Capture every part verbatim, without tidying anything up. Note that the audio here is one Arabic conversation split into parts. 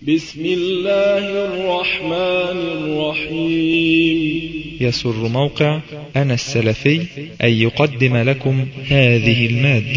بسم الله الرحمن الرحيم. يسر موقع أنا السلفي أن يقدم لكم هذه المادة.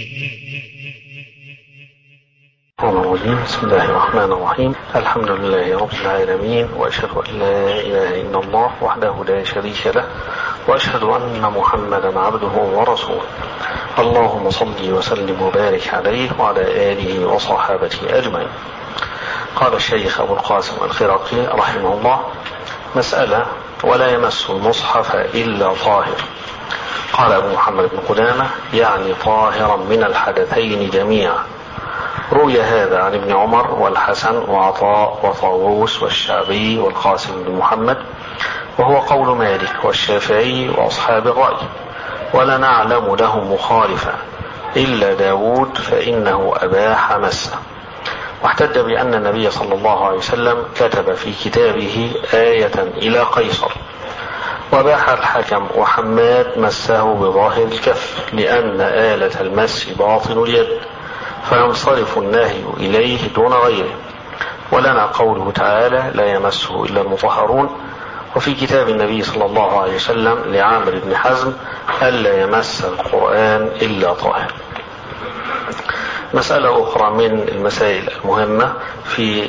بسم الله الرحمن الرحيم. الحمد لله رب العالمين، وأشهد أن لا إله إلا الله وحده لا شريك له، وأشهد أن محمدا عبده ورسوله. اللهم صل وسلم وبارك عليه وعلى آله وصحابته أجمعين. قال الشيخ أبو القاسم الخرقي رحمه الله: مسألة: ولا يمس المصحف إلا طاهر. قال أبو محمد بن قدامة: يعني طاهرا من الحدثين جميعا. روي هذا عن ابن عمر والحسن وعطاء وطاووس والشعبي والقاسم بن محمد، وهو قول مالك والشافعي وأصحاب الرأي، ولا نعلم له مخالفا إلا داود فإنه أباح مسه. واحتج بأن النبي صلى الله عليه وسلم كتب في كتابه آية إلى قيصر، وباح الحكم وحماد مسه بظاهر الكف، لأن آلة المس باطن اليد، فينصرف النهي إليه دون غيره. ولنا قوله تعالى: لا يمسه إلا المطهرون. وفي كتاب النبي صلى الله عليه وسلم لعامر بن حزم: ألا يمس القرآن إلا طاهر. مسألة أخرى من المسائل المهمة في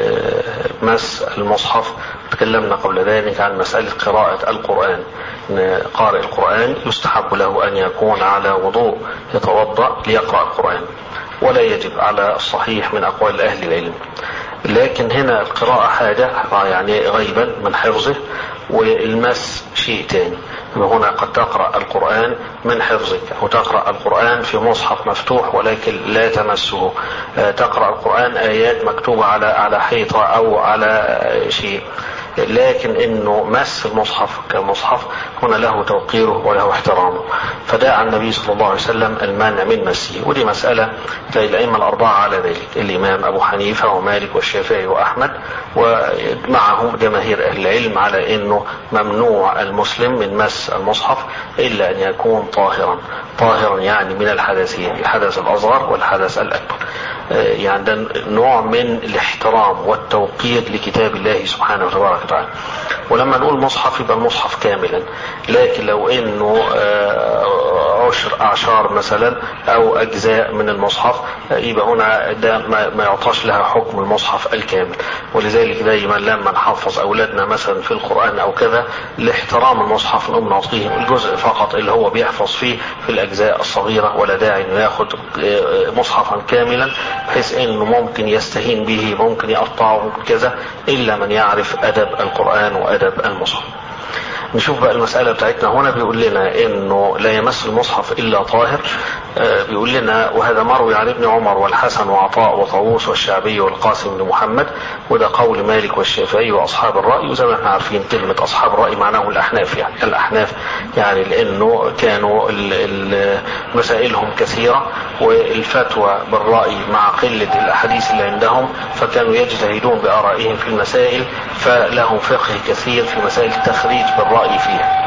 مس المصحف، تكلمنا قبل ذلك عن مسألة قراءة القرآن. قارئ القرآن يستحب له أن يكون على وضوء، يتوضأ ليقرأ القرآن، ولا يجب على الصحيح من أقوال أهل العلم. لكن هنا القراءة حاجة يعني غيبا من حفظه، والمس شيء تاني. هنا قد تقرأ القرآن من حفظك، أو تقرأ القرآن في مصحف مفتوح ولكن لا تمسه، تقرأ القرآن آيات مكتوبة على على حيطة أو على شيء، لكن انه مس المصحف كمصحف هنا له توقيره وله احترامه. فدعا النبي صلى الله عليه وسلم المانع من مسه، ودي مسألة الأئمة الأربعة على ذلك: الإمام أبو حنيفة ومالك والشافعي وأحمد، ومعهم جماهير أهل العلم على انه ممنوع المسلم من مس المصحف إلا أن يكون طاهرا. طاهرا يعني من الحدثين، الحدث الأصغر والحدث الأكبر. يعني ده نوع من الاحترام والتوقير لكتاب الله سبحانه وتبارك وتعالى. ولما نقول مصحف يبقى المصحف كاملا، لكن لو انه عشر اعشار مثلا او اجزاء من المصحف يبقى هنا ده ما يعطاش لها حكم المصحف الكامل. ولذلك دايما لما نحفظ اولادنا مثلا في القرآن او كذا، لاحترام المصحف نقوم نعطيه الجزء فقط اللي هو بيحفظ فيه في الاجزاء الصغيرة، ولا داعي انه ياخد مصحفا كاملا بحيث انه ممكن يستهين به، ممكن يقطعه كذا، الا من يعرف ادب القرآن وادب المصحف. نشوف بقى المسألة بتاعتنا. هنا بيقول لنا انه لا يمس المصحف الا طاهر. آه بيقول لنا: وهذا مروي عن ابن عمر والحسن وعطاء وطاووس والشعبي والقاسم بن محمد، وده قول مالك والشافعي واصحاب الرأي. وزي ما احنا عارفين كلمة اصحاب الرأي معناه الاحناف، يعني الاحناف يعني لانه كانوا مسائلهم كثيرة، والفتوى بالرأي مع قلة الاحاديث اللي عندهم، فكانوا يجتهدون بآرائهم في المسائل، فلهم فقه كثير في مسائل التخريج بالرأي فيها.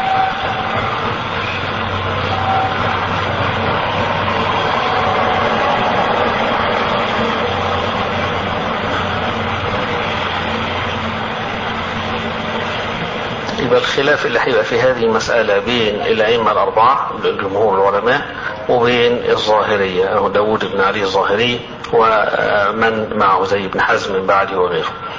يبقى الخلاف اللي هيبقى في هذه المسألة بين الأئمة الأربعة جمهور العلماء وبين الظاهرية، أو داود بن علي الظاهري ومن معه زي ابن حزم من بعده وغيره.